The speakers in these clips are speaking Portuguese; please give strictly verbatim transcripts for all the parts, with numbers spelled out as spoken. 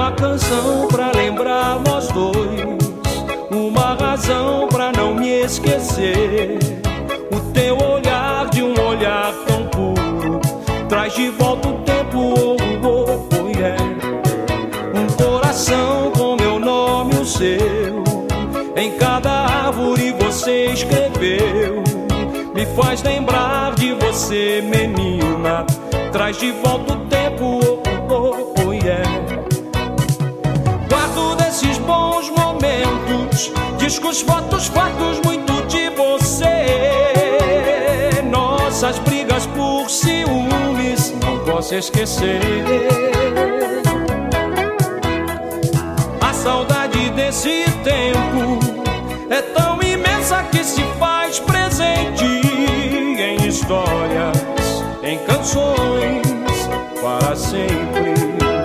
Uma canção pra lembrar nós dois, uma razão pra não me esquecer. O teu olhar, de um olhar tão puro, traz de volta o tempo, oh, oh, oh, yeah. Um coração com meu nome e o seu, em cada árvore você escreveu. Me faz lembrar de você, menina, traz de volta o tempo, oh, oh, oh, yeah. Guardo desses bons momentos, discos, fotos, fatos, muito de você. Nossas brigas por ciúmes, não posso esquecer. A saudade desse tempo é tão imensa que se faz presente em histórias, em canções, para sempre.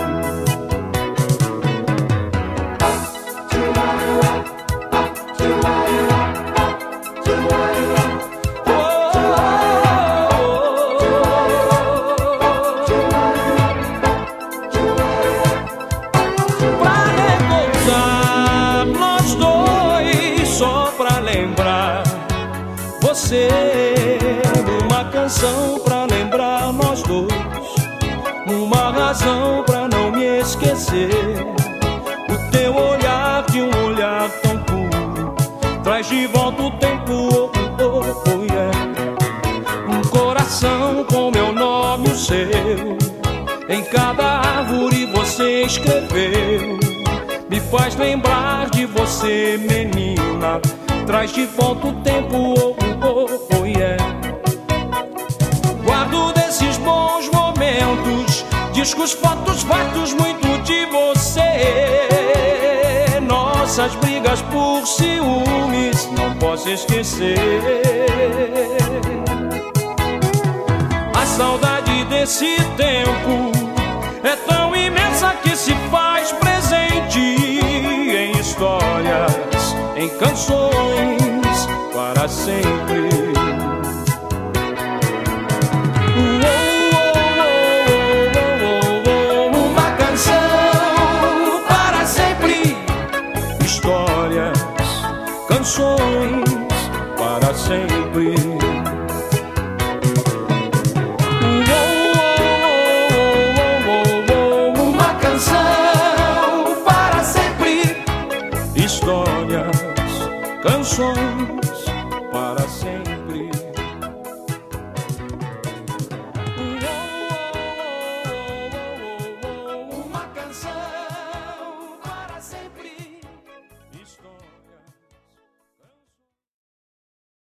Você, uma canção pra lembrar nós dois, uma razão pra não me esquecer. O teu olhar, de um olhar tão puro, traz de volta o tempo, oh, oh, oh, yeah. Um coração com meu nome e o seu, em cada árvore você escreveu. Me faz lembrar de você, menina, traz de volta o tempo, oh, oh, oh, yeah. Guardo desses bons momentos, discos, fotos, fatos, muito de você. Nossas brigas por ciúmes, não posso esquecer. A saudade desse tempo é tão imensa que se faz presente em histórias, em canções, para sempre. Oh, oh, oh, oh, oh, uma canção para sempre. Histórias, canções, para sempre. Oh, oh, oh, oh, oh, uma canção para sempre. Histórias, canções,